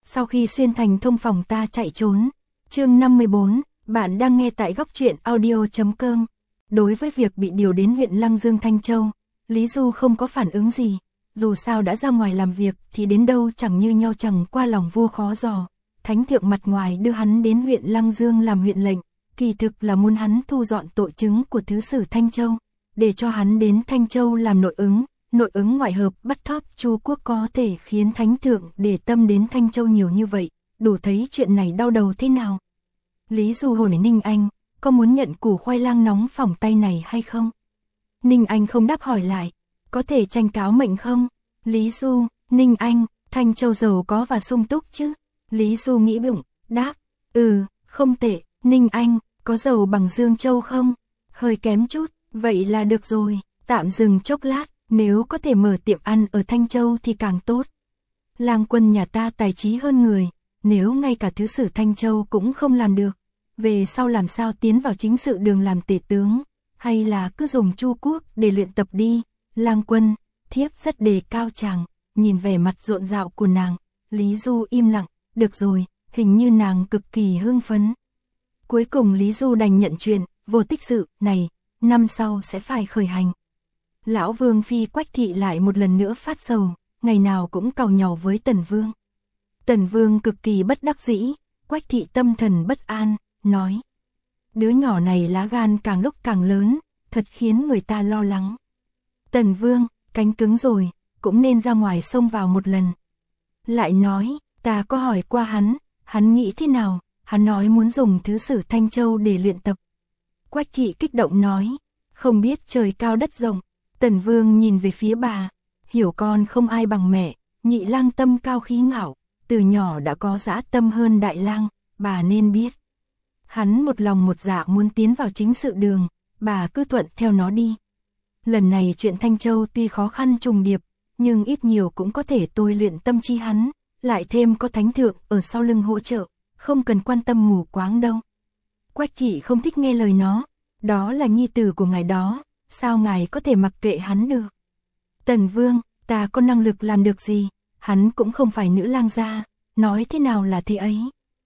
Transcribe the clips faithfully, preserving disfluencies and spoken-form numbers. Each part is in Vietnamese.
sau khi xuyên thành thông phòng ta chạy trốn. Chương năm mươi bốn, bạn đang nghe tại góc truyện audio chấm com. Đối với việc bị điều đến huyện Lăng Dương Thanh Châu, Lý Du không có phản ứng gì, dù sao đã ra ngoài làm việc thì đến đâu chẳng như nhau, chẳng qua lòng vua khó dò. Thánh thượng mặt ngoài đưa hắn đến huyện Lăng Dương làm huyện lệnh, kỳ thực là muốn hắn thu dọn tội chứng của thứ sử Thanh Châu, để cho hắn đến Thanh Châu làm nội ứng. Nội ứng ngoại hợp bắt thóp Chu quốc có thể khiến thánh thượng để tâm đến Thanh Châu nhiều như vậy, đủ thấy chuyện này đau đầu thế nào. Lý Du hỏi Ninh Anh, có muốn nhận củ khoai lang nóng phỏng tay này hay không? Ninh Anh không đáp, hỏi lại, có thể tranh cáo mệnh không? Lý Du, Ninh Anh, Thanh Châu giàu có và sung túc chứ? Lý Du nghĩ bụng, đáp, ừ, không tệ. Ninh Anh, có giàu bằng Dương Châu không? Hơi kém chút, vậy là được rồi. Tạm dừng chốc lát, nếu có thể mở tiệm ăn ở Thanh Châu thì càng tốt. Lang quân nhà ta tài trí hơn người, nếu ngay cả thứ sử Thanh Châu cũng không làm được, về sau làm sao tiến vào chính sự đường làm tể tướng, hay là cứ dùng Chu quốc để luyện tập đi. Lang quân, thiếp rất đề cao chàng. Nhìn vẻ mặt rộn rạo của nàng, Lý Du im lặng, được rồi, hình như nàng cực kỳ hưng phấn. Cuối cùng Lý Du đành nhận chuyện, vô tích sự này, năm sau sẽ phải khởi hành. Lão Vương phi Quách thị lại một lần nữa phát sầu, ngày nào cũng càu nhàu với Tần Vương. Tần Vương cực kỳ bất đắc dĩ, Quách thị tâm thần bất an, nói: đứa nhỏ này lá gan càng lúc càng lớn, thật khiến người ta lo lắng. Tần Vương, cánh cứng rồi, cũng nên ra ngoài xông vào một lần. Lại nói, ta có hỏi qua hắn, hắn nghĩ thế nào? Hắn nói muốn dùng thứ sử Thanh Châu để luyện tập. Quách thị kích động nói, không biết trời cao đất rộng. Tần Vương nhìn về phía bà, hiểu con không ai bằng mẹ, nhị lang tâm cao khí ngạo, từ nhỏ đã có dã tâm hơn đại lang, bà nên biết. Hắn một lòng một dạ muốn tiến vào chính sự đường, bà cứ thuận theo nó đi. Lần này chuyện Thanh Châu tuy khó khăn trùng điệp, nhưng ít nhiều cũng có thể tôi luyện tâm trí hắn, lại thêm có thánh thượng ở sau lưng hỗ trợ, không cần quan tâm mù quáng đâu. Quách thị không thích nghe lời nó, đó là nhi tử của ngài đó, sao ngài có thể mặc kệ hắn được? Tần Vương, ta có năng lực làm được gì? Hắn cũng không phải nữ lang gia, nói thế nào là thế ấy.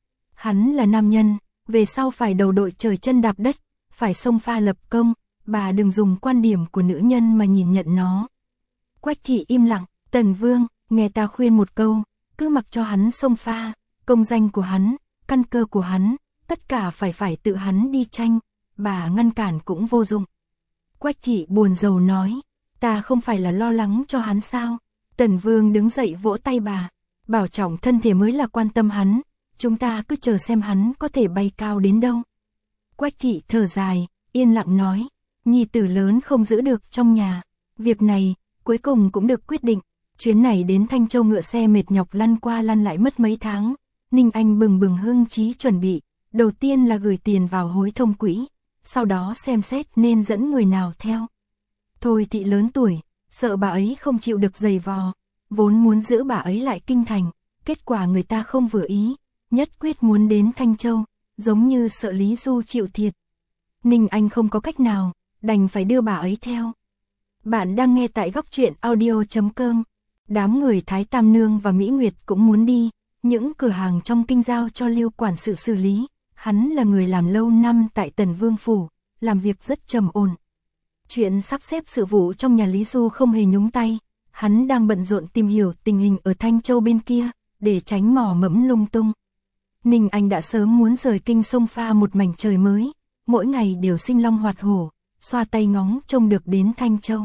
Hắn là nam nhân, về sau phải đầu đội trời chân đạp đất, phải xông pha lập công, bà đừng dùng quan điểm của nữ nhân mà nhìn nhận nó. Quách thị im lặng, Tần Vương, nghe ta khuyên một câu, cứ mặc cho hắn xông pha, công danh của hắn, căn cơ của hắn, tất cả phải phải tự hắn đi tranh, bà ngăn cản cũng vô dụng. Quách thị buồn rầu nói, ta không phải là lo lắng cho hắn sao? Tần Vương đứng dậy vỗ tay bà, bảo trọng thân thể mới là quan tâm hắn, chúng ta cứ chờ xem hắn có thể bay cao đến đâu. Quách thị thở dài, yên lặng nói, nhi tử lớn không giữ được trong nhà, việc này cuối cùng cũng được quyết định. Chuyến này đến Thanh Châu ngựa xe mệt nhọc lăn qua lăn lại mất mấy tháng, Ninh Anh bừng bừng hưng trí chuẩn bị, đầu tiên là gửi tiền vào hối thông quỹ, sau đó xem xét nên dẫn người nào theo. Thôi thị lớn tuổi, sợ bà ấy không chịu được giày vò, vốn muốn giữ bà ấy lại kinh thành, kết quả người ta không vừa ý, nhất quyết muốn đến Thanh Châu, giống như sợ Lý Du chịu thiệt. Ninh Anh không có cách nào, đành phải đưa bà ấy theo. Bạn đang nghe tại góc truyện audio chấm com. Đám người Thái Tam Nương và Mỹ Nguyệt cũng muốn đi, những cửa hàng trong kinh giao cho Lưu quản sự xử lý, hắn là người làm lâu năm tại Tần Vương phủ, làm việc rất trầm ổn. Chuyện sắp xếp sự vụ trong nhà Lý Du không hề nhúng tay, hắn đang bận rộn tìm hiểu tình hình ở Thanh Châu bên kia, để tránh mò mẫm lung tung. Ninh Anh đã sớm muốn rời kinh sông pha một mảnh trời mới, mỗi ngày đều sinh long hoạt hổ, xoa tay ngóng trông được đến Thanh Châu.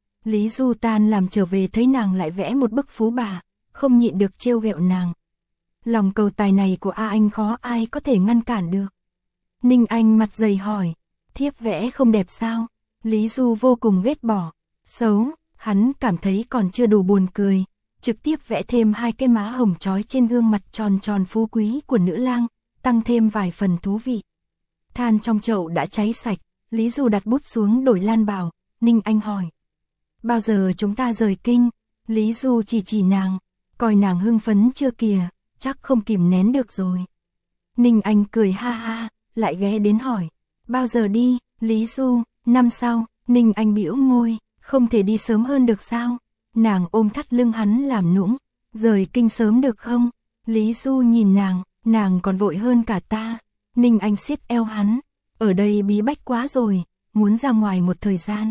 Lý Du tan làm trở về thấy nàng lại vẽ một bức phú bà, không nhịn được trêu ghẹo nàng. Lòng cầu tài này của A Anh khó ai có thể ngăn cản được. Ninh Anh mặt dày hỏi, thiếp vẽ không đẹp sao? Lý Du vô cùng ghét bỏ, xấu, hắn cảm thấy còn chưa đủ buồn cười, trực tiếp vẽ thêm hai cái má hồng chói trên gương mặt tròn tròn phú quý của nữ lang, tăng thêm vài phần thú vị. Than trong chậu đã cháy sạch, Lý Du đặt bút xuống đổi lan bào, Ninh Anh hỏi, bao giờ chúng ta rời kinh? Lý Du chỉ chỉ nàng, coi nàng hưng phấn chưa kìa, chắc không kìm nén được rồi. Ninh Anh cười ha ha, lại ghé đến hỏi, bao giờ đi? Lý Du, năm sau. Ninh Anh bĩu môi, không thể đi sớm hơn được sao? Nàng ôm thắt lưng hắn làm nũng, rời kinh sớm được không? Lý Du nhìn nàng, nàng còn vội hơn cả ta. Ninh Anh siết eo hắn, ở đây bí bách quá rồi, muốn ra ngoài một thời gian.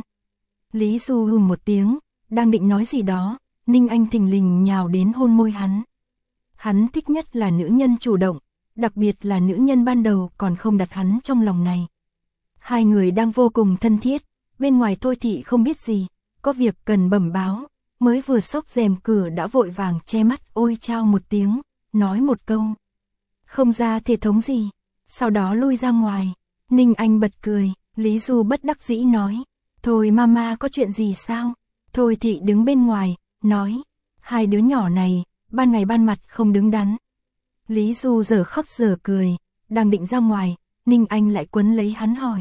Lý Du hừm một tiếng, đang định nói gì đó, Ninh Anh thình lình nhào đến hôn môi hắn. Hắn thích nhất là nữ nhân chủ động, đặc biệt là nữ nhân ban đầu còn không đặt hắn trong lòng này. Hai người đang vô cùng thân thiết, bên ngoài Thôi Thị không biết gì, có việc cần bẩm báo, mới vừa xốc rèm cửa đã vội vàng che mắt ôi chao một tiếng, nói một câu. Không ra thể thống gì, sau đó lui ra ngoài. Ninh Anh bật cười, Lý Du bất đắc dĩ nói, thôi mama có chuyện gì sao? Thôi Thị đứng bên ngoài, nói, hai đứa nhỏ này, ban ngày ban mặt không đứng đắn. Lý Du giờ khóc giờ cười, đang định ra ngoài, Ninh Anh lại quấn lấy hắn hỏi.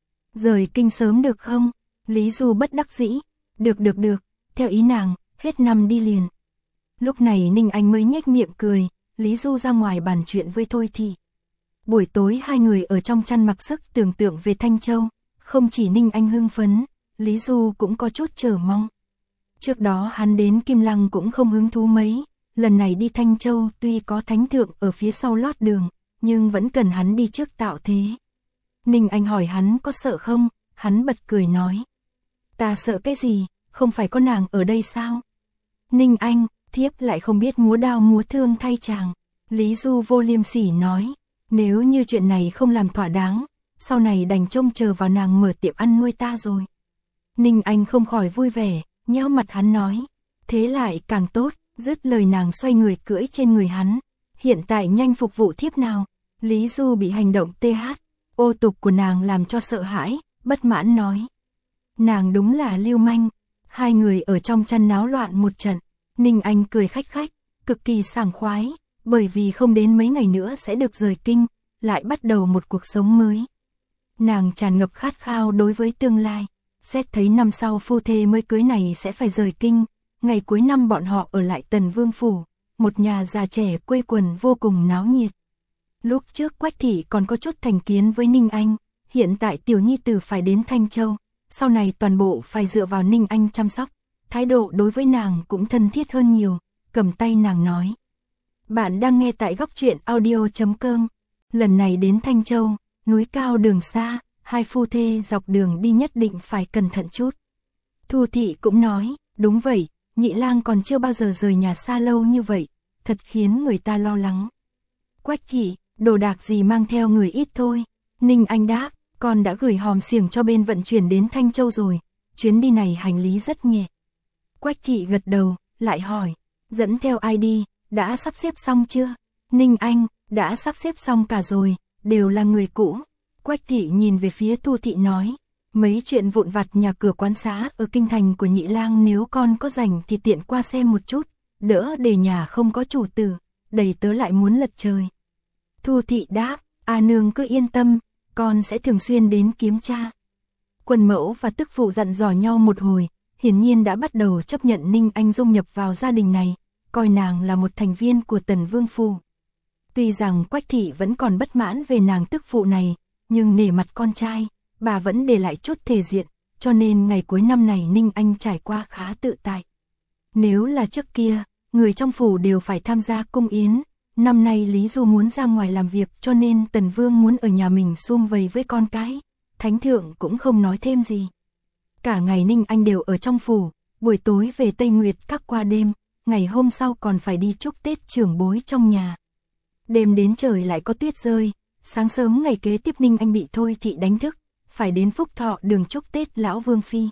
Rời kinh sớm được không? Lý Du bất đắc dĩ, được được được, theo ý nàng, hết năm đi liền. Lúc này Ninh Anh mới nhếch miệng cười, Lý Du ra ngoài bàn chuyện với Thôi Thị. Buổi tối hai người ở trong chăn mặc sức tưởng tượng về Thanh Châu, không chỉ Ninh Anh hưng phấn, Lý Du cũng có chút chờ mong. Trước đó hắn đến Kim Lăng cũng không hứng thú mấy, lần này đi Thanh Châu tuy có thánh thượng ở phía sau lót đường, nhưng vẫn cần hắn đi trước tạo thế. Ninh Anh hỏi hắn có sợ không, hắn bật cười nói. Ta sợ cái gì, không phải có nàng ở đây sao? Ninh Anh, thiếp lại không biết múa đao múa thương thay chàng. Lý Du vô liêm sỉ nói, nếu như chuyện này không làm thỏa đáng, sau này đành trông chờ vào nàng mở tiệm ăn nuôi ta rồi. Ninh Anh không khỏi vui vẻ, nhéo mặt hắn nói, thế lại càng tốt, dứt lời nàng xoay người cưỡi trên người hắn, hiện tại nhanh phục vụ thiếp nào. Lý Du bị hành động tê hát, ô tục của nàng làm cho sợ hãi, bất mãn nói. Nàng đúng là lưu manh. Hai người ở trong chăn náo loạn một trận, Ninh Anh cười khách khách, cực kỳ sảng khoái, bởi vì không đến mấy ngày nữa sẽ được rời kinh, lại bắt đầu một cuộc sống mới. Nàng tràn ngập khát khao đối với tương lai, xét thấy năm sau phu thê mới cưới này sẽ phải rời kinh, ngày cuối năm bọn họ ở lại Tần Vương Phủ, một nhà già trẻ quây quần vô cùng náo nhiệt. Lúc trước Quách Thị còn có chút thành kiến với Ninh Anh, hiện tại tiểu nhi tử phải đến Thanh Châu, sau này toàn bộ phải dựa vào Ninh Anh chăm sóc, thái độ đối với nàng cũng thân thiết hơn nhiều, cầm tay nàng nói. Bạn đang nghe tại góc truyện audio chấm com, lần này đến Thanh Châu, núi cao đường xa, hai phu thê dọc đường đi nhất định phải cẩn thận chút. Thu Thị cũng nói, đúng vậy, nhị lang còn chưa bao giờ rời nhà xa lâu như vậy, thật khiến người ta lo lắng. Quách Thị, đồ đạc gì mang theo người ít thôi. Ninh Anh đáp, con đã gửi hòm xiềng cho bên vận chuyển đến Thanh Châu rồi, chuyến đi này hành lý rất nhẹ. Quách Thị gật đầu, lại hỏi, dẫn theo ai đi, đã sắp xếp xong chưa? Ninh Anh, đã sắp xếp xong cả rồi, đều là người cũ. Quách Thị nhìn về phía Thu Thị nói, mấy chuyện vụn vặt nhà cửa quán xá ở kinh thành của nhị lang nếu con có rảnh thì tiện qua xem một chút, đỡ để nhà không có chủ tử, đầy tớ lại muốn lật trời. Thu Thị đáp, a nương cứ yên tâm, con sẽ thường xuyên đến kiếm tra. Quân mẫu và tức phụ dặn dò nhau một hồi, hiển nhiên đã bắt đầu chấp nhận Ninh Anh dung nhập vào gia đình này, coi nàng là một thành viên của Tần Vương Phủ. Tuy rằng Quách Thị vẫn còn bất mãn về nàng tức phụ này, nhưng nể mặt con trai, bà vẫn để lại chút thể diện, cho nên ngày cuối năm này Ninh Anh trải qua khá tự tại. Nếu là trước kia, người trong phủ đều phải tham gia cung yến, năm nay Lý Du muốn ra ngoài làm việc cho nên Tần Vương muốn ở nhà mình sum vầy với con cái, Thánh Thượng cũng không nói thêm gì. Cả ngày Ninh Anh đều ở trong phủ, buổi tối về Tây Nguyệt các qua đêm, ngày hôm sau còn phải đi chúc Tết trưởng bối trong nhà. Đêm đến trời lại có tuyết rơi, sáng sớm ngày kế tiếp Ninh Anh bị Thôi Thị đánh thức, phải đến Phúc Thọ đường chúc Tết lão Vương Phi.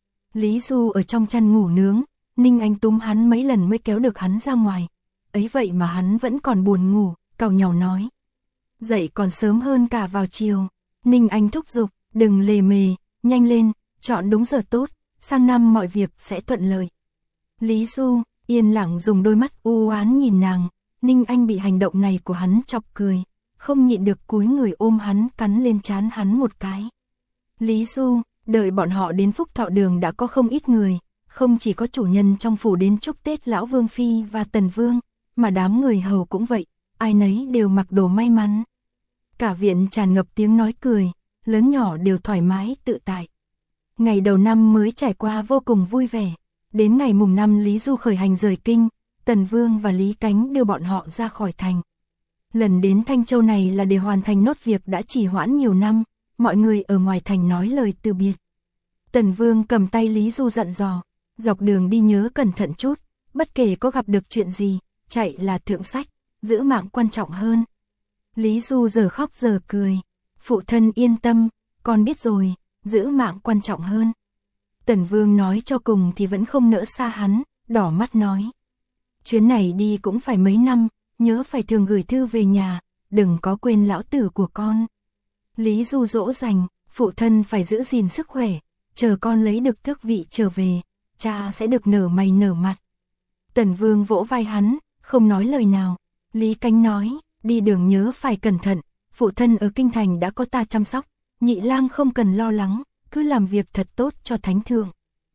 Lý Du ở trong chăn ngủ nướng, Ninh Anh túm hắn mấy lần mới kéo được hắn ra ngoài. Ấy vậy mà hắn vẫn còn buồn ngủ, càu nhàu nói. Dậy còn sớm hơn cả vào chiều. Ninh Anh thúc giục, đừng lề mề, nhanh lên, chọn đúng giờ tốt, sang năm mọi việc sẽ thuận lợi. Lý Du, yên lặng dùng đôi mắt u oán nhìn nàng, Ninh Anh bị hành động này của hắn chọc cười, không nhịn được cúi người ôm hắn cắn lên trán hắn một cái. Lý Du, đợi bọn họ đến Phúc Thọ đường đã có không ít người, không chỉ có chủ nhân trong phủ đến chúc Tết lão Vương Phi và Tần Vương, mà đám người hầu cũng vậy, ai nấy đều mặc đồ may mắn. Cả viện tràn ngập tiếng nói cười, lớn nhỏ đều thoải mái tự tại. Ngày đầu năm mới trải qua vô cùng vui vẻ, đến ngày mùng năm Lý Du khởi hành rời kinh, Tần Vương và Lý Cánh đưa bọn họ ra khỏi thành. Lần đến Thanh Châu này là để hoàn thành nốt việc đã trì hoãn nhiều năm, mọi người ở ngoài thành nói lời từ biệt. Tần Vương cầm tay Lý Du dặn dò, dọc đường đi nhớ cẩn thận chút, bất kể có gặp được chuyện gì, chạy là thượng sách, giữ mạng quan trọng hơn. Lý Du giờ khóc giờ cười, phụ thân yên tâm, con biết rồi, giữ mạng quan trọng hơn. Tần Vương nói cho cùng thì vẫn không nỡ xa hắn, đỏ mắt nói. Chuyến này đi cũng phải mấy năm, nhớ phải thường gửi thư về nhà, đừng có quên lão tử của con. Lý Du dỗ dành, phụ thân phải giữ gìn sức khỏe, chờ con lấy được tước vị trở về, cha sẽ được nở mày nở mặt. Tần Vương vỗ vai hắn, không nói lời nào. Lý Cánh nói, đi đường nhớ phải cẩn thận, phụ thân ở kinh thành đã có ta chăm sóc, nhị lang không cần lo lắng, cứ làm việc thật tốt cho thánh thượng.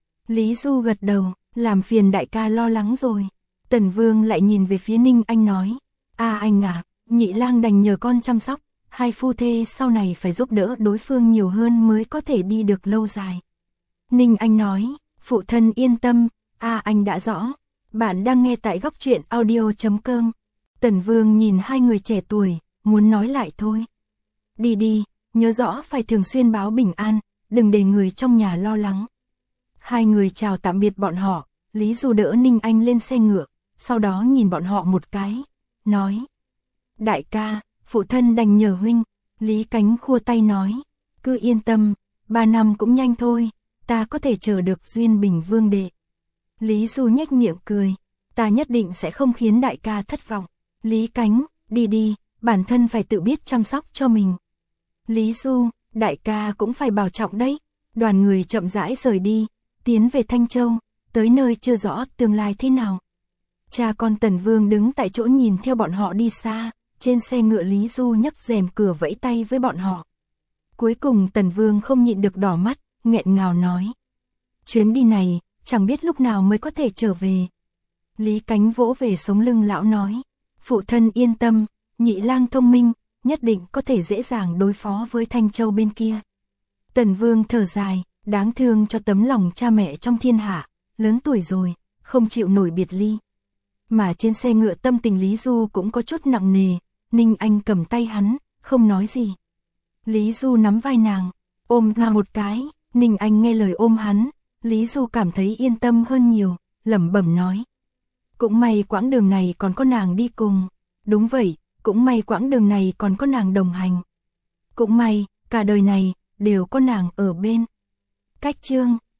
Lý Du gật đầu, làm phiền đại ca lo lắng rồi. Tần Vương lại nhìn về phía Ninh Anh nói, a anh à, nhị lang đành nhờ con chăm sóc, hai phu thê sau này phải giúp đỡ đối phương nhiều hơn mới có thể đi được lâu dài. Ninh Anh nói, phụ thân yên tâm, a anh đã rõ. Bạn đang nghe tại góc truyện audio chấm com. Tần Vương nhìn hai người trẻ tuổi, muốn nói lại thôi. Đi đi, nhớ rõ phải thường xuyên báo bình an, đừng để người trong nhà lo lắng. Hai người chào tạm biệt bọn họ, Lý Du đỡ Ninh Anh lên xe ngựa, sau đó nhìn bọn họ một cái, nói. Đại ca, phụ thân đành nhờ huynh. Lý Cánh khua tay nói, cứ yên tâm, ba năm cũng nhanh thôi, ta có thể chờ được Duyên Bình Vương đệ. Lý Du nhếch miệng cười, ta nhất định sẽ không khiến đại ca thất vọng. Lý Cánh, đi đi, bản thân phải tự biết chăm sóc cho mình. Lý Du, đại ca cũng phải bảo trọng đấy. Đoàn người chậm rãi rời đi, tiến về Thanh Châu, tới nơi chưa rõ tương lai thế nào. Cha con Tần Vương đứng tại chỗ nhìn theo bọn họ đi xa, trên xe ngựa Lý Du nhấc rèm cửa vẫy tay với bọn họ. Cuối cùng Tần Vương không nhịn được đỏ mắt, nghẹn ngào nói. Chuyến đi này, chẳng biết lúc nào mới có thể trở về. Lý Cánh vỗ về sống lưng lão nói, phụ thân yên tâm, nhị lang thông minh, nhất định có thể dễ dàng đối phó với Thanh Châu bên kia. Tần Vương thở dài, đáng thương cho tấm lòng cha mẹ trong thiên hạ, lớn tuổi rồi, không chịu nổi biệt ly. Mà trên xe ngựa tâm tình Lý Du cũng có chút nặng nề, Ninh Anh cầm tay hắn, không nói gì. Lý Du nắm vai nàng, ôm hoa một cái, Ninh Anh nghe lời ôm hắn, Lý Du cảm thấy yên tâm hơn nhiều, lẩm bẩm nói. Cũng may quãng đường này còn có nàng đi cùng. Đúng vậy, cũng may quãng đường này còn có nàng đồng hành. Cũng may, cả đời này, đều có nàng ở bên. Cách chương